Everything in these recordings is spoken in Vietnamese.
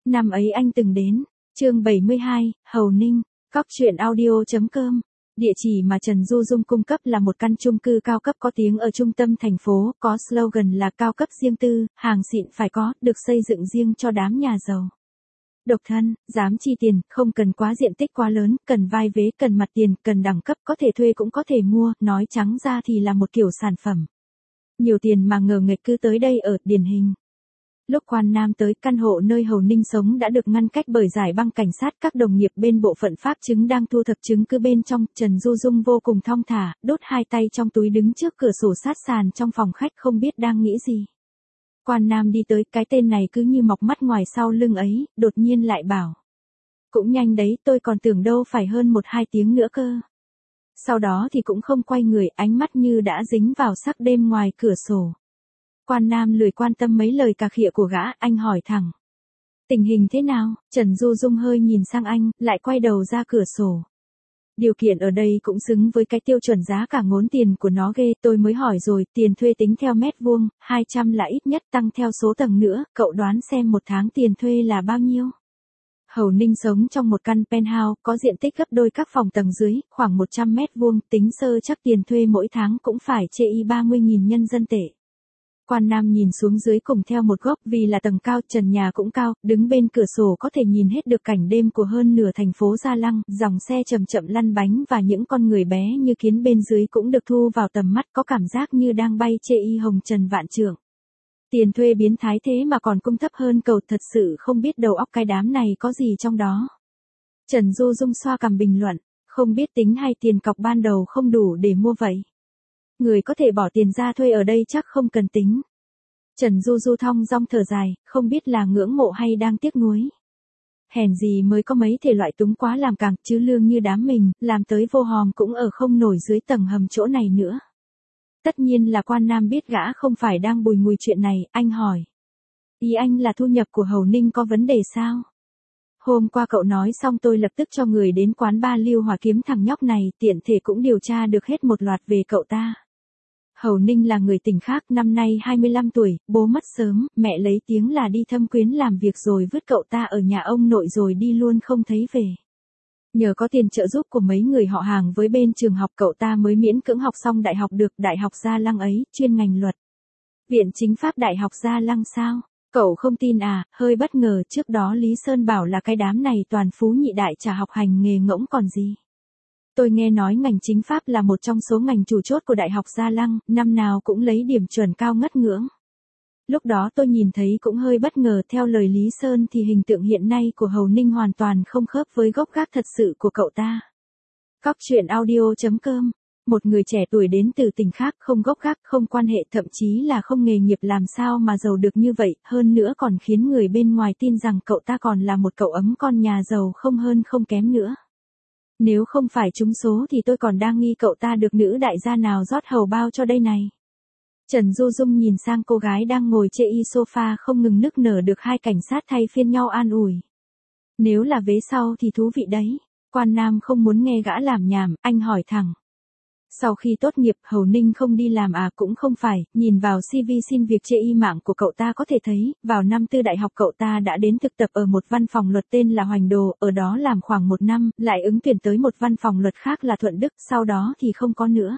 Năm ấy anh từng đến. Chương 72, Hầu Ninh. Cóc truyện audio.com. Địa chỉ mà Trần Du Dung cung cấp là một căn chung cư cao cấp có tiếng ở trung tâm thành phố, có slogan là cao cấp riêng tư, hàng xịn phải có, được xây dựng riêng cho đám nhà giàu. Độc thân, dám chi tiền, không cần quá diện tích quá lớn, cần vai vế, cần mặt tiền, cần đẳng cấp, có thể thuê cũng có thể mua, nói trắng ra thì là một kiểu sản phẩm. Nhiều tiền mà ngờ nghệch cứ tới đây ở, điển hình. Lúc Quan Nam tới, căn hộ nơi Hầu Ninh sống đã được ngăn cách bởi dải băng cảnh sát, các đồng nghiệp bên bộ phận pháp chứng đang thu thập chứng cứ bên trong. Trần Du Dung vô cùng thong thả, đốt hai tay trong túi đứng trước cửa sổ sát sàn trong phòng khách không biết đang nghĩ gì. Quan Nam đi tới, cái tên này cứ như mọc mắt ngoài sau lưng ấy, đột nhiên lại bảo. Cũng nhanh đấy, tôi còn tưởng đâu phải hơn 1-2 tiếng nữa cơ. Sau đó thì cũng không quay người, ánh mắt như đã dính vào sắc đêm ngoài cửa sổ. Quan Nam lười quan tâm mấy lời cà khịa của gã, anh hỏi thẳng. Tình hình thế nào? Trần Du Dung hơi nhìn sang anh, lại quay đầu ra cửa sổ. Điều kiện ở đây cũng xứng với cái tiêu chuẩn giá cả ngốn tiền của nó ghê, tôi mới hỏi rồi, tiền thuê tính theo mét vuông, 200 là ít nhất, tăng theo số tầng nữa, cậu đoán xem một tháng tiền thuê là bao nhiêu? Hầu Ninh sống trong một căn penthouse, có diện tích gấp đôi các phòng tầng dưới, khoảng 100 mét vuông, tính sơ chắc tiền thuê mỗi tháng cũng phải chê 30.000 nhân dân tệ. Quan Nam nhìn xuống dưới cùng theo một góc, vì là tầng cao, trần nhà cũng cao, đứng bên cửa sổ có thể nhìn hết được cảnh đêm của hơn nửa thành phố Gia Lăng, dòng xe chậm chậm lăn bánh và những con người bé như kiến bên dưới cũng được thu vào tầm mắt, có cảm giác như đang bay chê hồng trần vạn trượng. Tiền thuê biến thái thế mà còn cung thấp hơn cầu, thật sự không biết đầu óc cái đám này có gì trong đó. Trần Du Dung xoa cằm bình luận, không biết tính hay tiền cọc ban đầu không đủ để mua vậy. Người có thể bỏ tiền ra thuê ở đây chắc không cần tính. Trần Du Du thong dong thở dài, không biết là ngưỡng mộ hay đang tiếc nuối. Hèn gì mới có mấy thể loại túng quá làm càng, chứ lương như đám mình, làm tới vô hòm cũng ở không nổi dưới tầng hầm chỗ này nữa. Tất nhiên là Quan Nam biết gã không phải đang bùi ngùi chuyện này, anh hỏi. Ý anh là thu nhập của Hầu Ninh có vấn đề sao? Hôm qua cậu nói xong tôi lập tức cho người đến quán ba Lưu Hòa kiếm thằng nhóc này, tiện thể cũng điều tra được hết một loạt về cậu ta. Hầu Ninh là người tỉnh khác, năm nay 25 tuổi, bố mất sớm, mẹ lấy tiếng là đi thâm quyến làm việc rồi vứt cậu ta ở nhà ông nội rồi đi luôn không thấy về. Nhờ có tiền trợ giúp của mấy người họ hàng với bên trường học cậu ta mới miễn cưỡng học xong đại học được, Đại học Gia Lăng ấy, chuyên ngành luật. Viện Chính pháp Đại học Gia Lăng sao? Cậu không tin à? Hơi bất ngờ, trước đó Lý Sơn bảo là cái đám này toàn phú nhị đại chả học hành nghề ngỗng còn gì. Tôi nghe nói ngành chính pháp là một trong số ngành chủ chốt của Đại học Gia Lăng, năm nào cũng lấy điểm chuẩn cao ngất ngưỡng. Lúc đó tôi nhìn thấy cũng hơi bất ngờ, theo lời Lý Sơn thì hình tượng hiện nay của Hầu Ninh hoàn toàn không khớp với gốc gác thật sự của cậu ta. Cóc truyện audio.com. Một người trẻ tuổi đến từ tỉnh khác, không gốc gác, không quan hệ, thậm chí là không nghề nghiệp, làm sao mà giàu được như vậy, hơn nữa còn khiến người bên ngoài tin rằng cậu ta còn là một cậu ấm con nhà giàu không hơn không kém nữa. Nếu không phải trúng số thì tôi còn đang nghi cậu ta được nữ đại gia nào rót hầu bao cho đây này. Trần Du Dung nhìn sang cô gái đang ngồi chê sofa không ngừng nức nở, được hai cảnh sát thay phiên nhau an ủi. Nếu là vế sau thì thú vị đấy. Quan Nam không muốn nghe gã làm nhảm, anh hỏi thẳng. Sau khi tốt nghiệp, Hầu Ninh không đi làm à? Cũng không phải, nhìn vào CV xin việc chê mạng của cậu ta có thể thấy, vào năm tư đại học cậu ta đã đến thực tập ở một văn phòng luật tên là Hoành Đồ, ở đó làm khoảng 1 năm, lại ứng tuyển tới một văn phòng luật khác là Thuận Đức, sau đó thì không có nữa.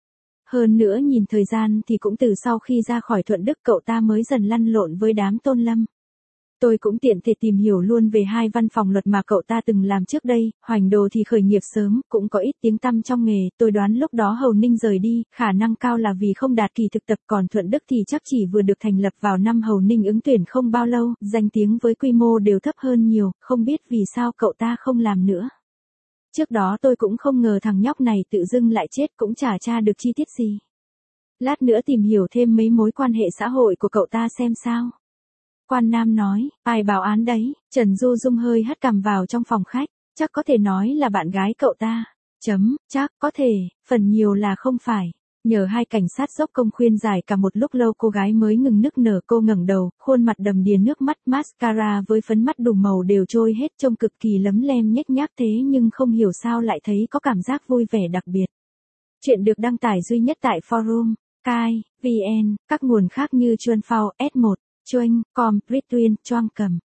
Hơn nữa nhìn thời gian thì cũng từ sau khi ra khỏi Thuận Đức cậu ta mới dần lăn lộn với đám Tôn Lâm. Tôi cũng tiện thể tìm hiểu luôn về hai văn phòng luật mà cậu ta từng làm trước đây, Hoành Đồ thì khởi nghiệp sớm, cũng có ít tiếng tăm trong nghề, tôi đoán lúc đó Hầu Ninh rời đi, khả năng cao là vì không đạt kỳ thực tập, còn Thuận Đức thì chắc chỉ vừa được thành lập vào năm Hầu Ninh ứng tuyển không bao lâu, danh tiếng với quy mô đều thấp hơn nhiều, không biết vì sao cậu ta không làm nữa. Trước đó tôi cũng không ngờ thằng nhóc này tự dưng lại chết, cũng chả tra được chi tiết gì. Lát nữa tìm hiểu thêm mấy mối quan hệ xã hội của cậu ta xem sao. Quan Nam nói, ai báo án đấy? Trần Du Dung hơi hất cằm vào trong phòng khách, chắc có thể nói là bạn gái cậu ta. Chắc, có thể, phần nhiều là không phải. Nhờ hai cảnh sát dốc công khuyên giải cả một lúc lâu cô gái mới ngừng nức nở, cô ngẩng đầu, khuôn mặt đầm đìa nước mắt, mascara với phấn mắt đủ màu đều trôi hết, trông cực kỳ lấm lem nhếch nhác thế nhưng không hiểu sao lại thấy có cảm giác vui vẻ đặc biệt. Chuyện được đăng tải duy nhất tại forum, Kai, VN, các nguồn khác như Chuanphao, S1, Chuanh, Com, Britwin, Choang Cầm.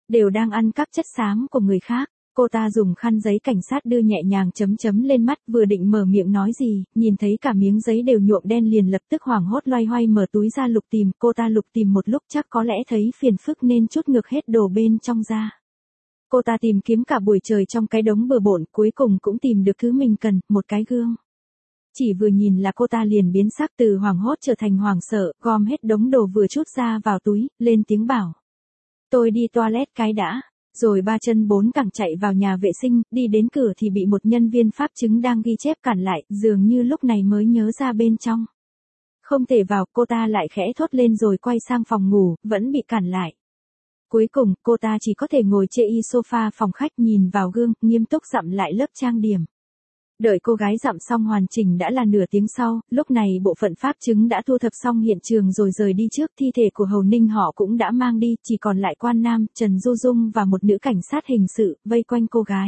đều đang ăn cắp chất xám của người khác. Cô ta dùng khăn giấy cảnh sát đưa nhẹ nhàng chấm chấm lên mắt, vừa định mở miệng nói gì, nhìn thấy cả miếng giấy đều nhuộm đen liền lập tức hoảng hốt loay hoay mở túi ra lục tìm. Cô ta lục tìm một lúc chắc có lẽ thấy phiền phức nên trút ngược hết đồ bên trong ra. Cô ta tìm kiếm cả buổi trời trong cái đống bừa bộn, cuối cùng cũng tìm được thứ mình cần, một cái gương. Chỉ vừa nhìn là cô ta liền biến sắc, từ hoảng hốt trở thành hoảng sợ, gom hết đống đồ vừa trút ra vào túi, lên tiếng bảo. Tôi đi toilet cái đã. Rồi ba chân bốn cẳng chạy vào nhà vệ sinh, đi đến cửa thì bị một nhân viên pháp chứng đang ghi chép cản lại, dường như lúc này mới nhớ ra bên trong. Không thể vào, cô ta lại khẽ thốt lên rồi quay sang phòng ngủ, vẫn bị cản lại. Cuối cùng, cô ta chỉ có thể ngồi chê y sofa phòng khách nhìn vào gương, nghiêm túc dặm lại lớp trang điểm. Đợi cô gái dặm xong hoàn chỉnh đã là nửa tiếng sau, lúc này bộ phận pháp chứng đã thu thập xong hiện trường rồi rời đi trước, thi thể của Hầu Ninh họ cũng đã mang đi, chỉ còn lại Quan Nam, Trần Du Dung và một nữ cảnh sát hình sự, vây quanh cô gái.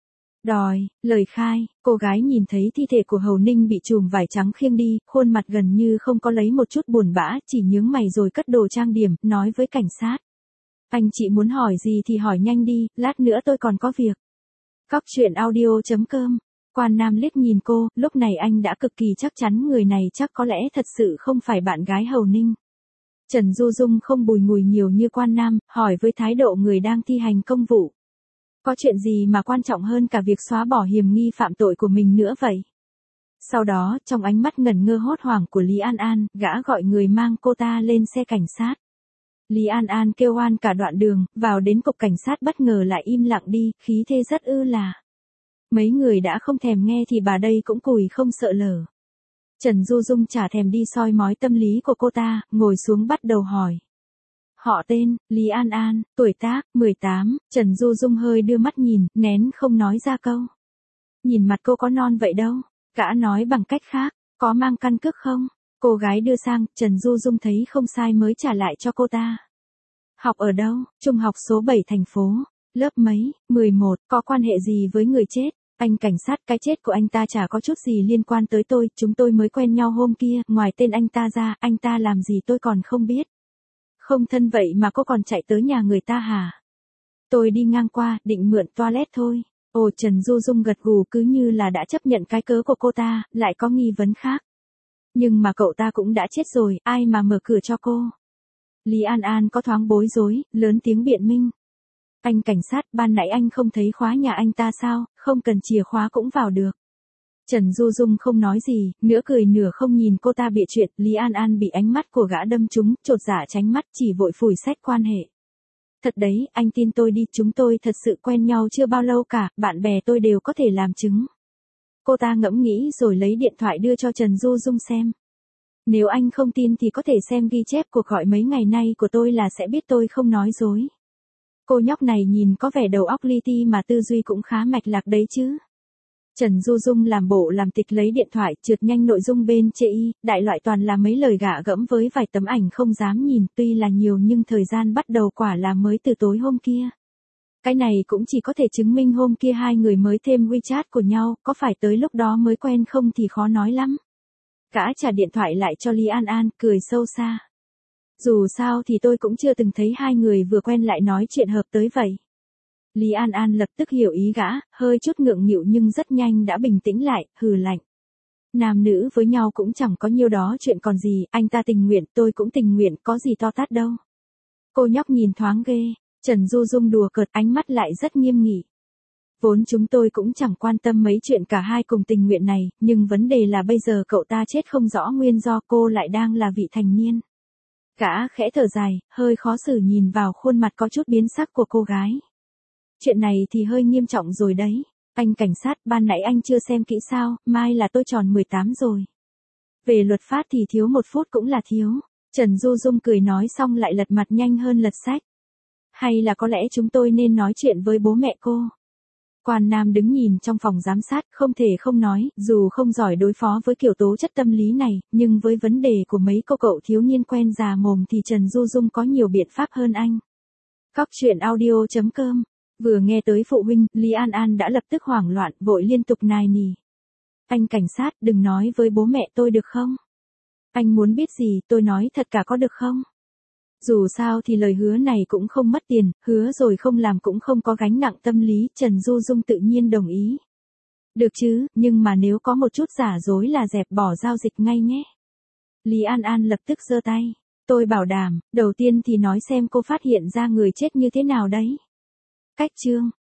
Đòi, lời khai, cô gái nhìn thấy thi thể của Hầu Ninh bị chùm vải trắng khiêng đi, khuôn mặt gần như không có lấy một chút buồn bã, chỉ nhướng mày rồi cất đồ trang điểm, nói với cảnh sát. Anh chị muốn hỏi gì thì hỏi nhanh đi, lát nữa tôi còn có việc. Cóc truyện audio.com. Quan Nam liếc nhìn cô, lúc này anh đã cực kỳ chắc chắn người này chắc có lẽ thật sự không phải bạn gái Hầu Ninh. Trần Du Dung không bùi ngùi nhiều như Quan Nam, hỏi với thái độ người đang thi hành công vụ. Có chuyện gì mà quan trọng hơn cả việc xóa bỏ hiểm nghi phạm tội của mình nữa vậy? Sau đó, trong ánh mắt ngẩn ngơ hốt hoảng của Lý An An, gã gọi người mang cô ta lên xe cảnh sát. Lý An An kêu oan cả đoạn đường, vào đến cục cảnh sát bất ngờ lại im lặng đi, khí thế rất ư là. Mấy người đã không thèm nghe thì bà đây cũng cùi không sợ lở. Trần Du Dung chả thèm đi soi mói tâm lý của cô ta, ngồi xuống bắt đầu hỏi. Họ tên, Lý An An, tuổi tác, 18, Trần Du Dung hơi đưa mắt nhìn, nén không nói ra câu. Nhìn mặt cô có non vậy đâu, gã nói bằng cách khác, có mang căn cước không? Cô gái đưa sang, Trần Du Dung thấy không sai mới trả lại cho cô ta. Học ở đâu? Trung học số 7 thành phố. Lớp mấy? 11, có quan hệ gì với người chết? Anh cảnh sát, cái chết của anh ta chả có chút gì liên quan tới tôi, chúng tôi mới quen nhau hôm kia, ngoài tên anh ta ra, anh ta làm gì tôi còn không biết. Không thân vậy mà cô còn chạy tới nhà người ta hả? Tôi đi ngang qua, định mượn toilet thôi. Ồ, Trần Du Dung gật gù cứ như là đã chấp nhận cái cớ của cô ta, lại có nghi vấn khác. Nhưng mà cậu ta cũng đã chết rồi, ai mà mở cửa cho cô? Lý An An có thoáng bối rối, lớn tiếng biện minh. Anh cảnh sát, ban nãy anh không thấy khóa nhà anh ta sao, không cần chìa khóa cũng vào được. Trần Du Dung không nói gì, nửa cười nửa không nhìn cô ta bịa chuyện, Lý An An bị ánh mắt của gã đâm trúng, chột dạ tránh mắt chỉ vội phủi xét quan hệ. Thật đấy, anh tin tôi đi, chúng tôi thật sự quen nhau chưa bao lâu cả, bạn bè tôi đều có thể làm chứng. Cô ta ngẫm nghĩ rồi lấy điện thoại đưa cho Trần Du Dung xem. Nếu anh không tin thì có thể xem ghi chép cuộc gọi mấy ngày nay của tôi là sẽ biết tôi không nói dối. Cô nhóc này nhìn có vẻ đầu óc li ti mà tư duy cũng khá mạch lạc đấy chứ. Trần Du Dung làm bộ làm tịch lấy điện thoại, trượt nhanh nội dung bên chê y, đại loại toàn là mấy lời gạ gẫm với vài tấm ảnh không dám nhìn, tuy là nhiều nhưng thời gian bắt đầu quả là mới từ tối hôm kia. Cái này cũng chỉ có thể chứng minh hôm kia hai người mới thêm WeChat của nhau, có phải tới lúc đó mới quen không thì khó nói lắm. Gã trả điện thoại lại cho Lý An An, cười sâu xa. Dù sao thì tôi cũng chưa từng thấy hai người vừa quen lại nói chuyện hợp tới vậy. Lý An An lập tức hiểu ý gã, hơi chút ngượng nghịu nhưng rất nhanh đã bình tĩnh lại, hừ lạnh. Nam nữ với nhau cũng chẳng có nhiêu đó chuyện còn gì, anh ta tình nguyện, tôi cũng tình nguyện, có gì to tát đâu. Cô nhóc nhìn thoáng ghê, Trần Du Dung đùa cợt, ánh mắt lại rất nghiêm nghị. Vốn chúng tôi cũng chẳng quan tâm mấy chuyện cả hai cùng tình nguyện này, nhưng vấn đề là bây giờ cậu ta chết không rõ nguyên do, cô lại đang là vị thành niên. Gã khẽ thở dài, hơi khó xử nhìn vào khuôn mặt có chút biến sắc của cô gái. Chuyện này thì hơi nghiêm trọng rồi đấy. Anh cảnh sát, ban nãy anh chưa xem kỹ sao, mai là tôi tròn 18 rồi. Về luật pháp thì thiếu 1 phút cũng là thiếu. Trần Du Dung cười nói xong lại lật mặt nhanh hơn lật sách. Hay là có lẽ chúng tôi nên nói chuyện với bố mẹ cô? Quan Nam đứng nhìn trong phòng giám sát, không thể không nói, dù không giỏi đối phó với kiểu tố chất tâm lý này, nhưng với vấn đề của mấy cô cậu thiếu niên quen già mồm thì Trần Du Dung có nhiều biện pháp hơn anh. Cóc truyện audio.com. Vừa nghe tới phụ huynh, Lý An An đã lập tức hoảng loạn, vội liên tục nài nỉ. Anh cảnh sát, đừng nói với bố mẹ tôi được không? Anh muốn biết gì, tôi nói thật cả có được không? Dù sao thì lời hứa này cũng không mất tiền, hứa rồi không làm cũng không có gánh nặng tâm lý, Trần Du Dung tự nhiên đồng ý. Được chứ, nhưng mà nếu có một chút giả dối là dẹp bỏ giao dịch ngay nhé. Lý An An lập tức giơ tay. Tôi bảo đảm, đầu tiên thì nói xem cô phát hiện ra người chết như thế nào đấy. Cách chương.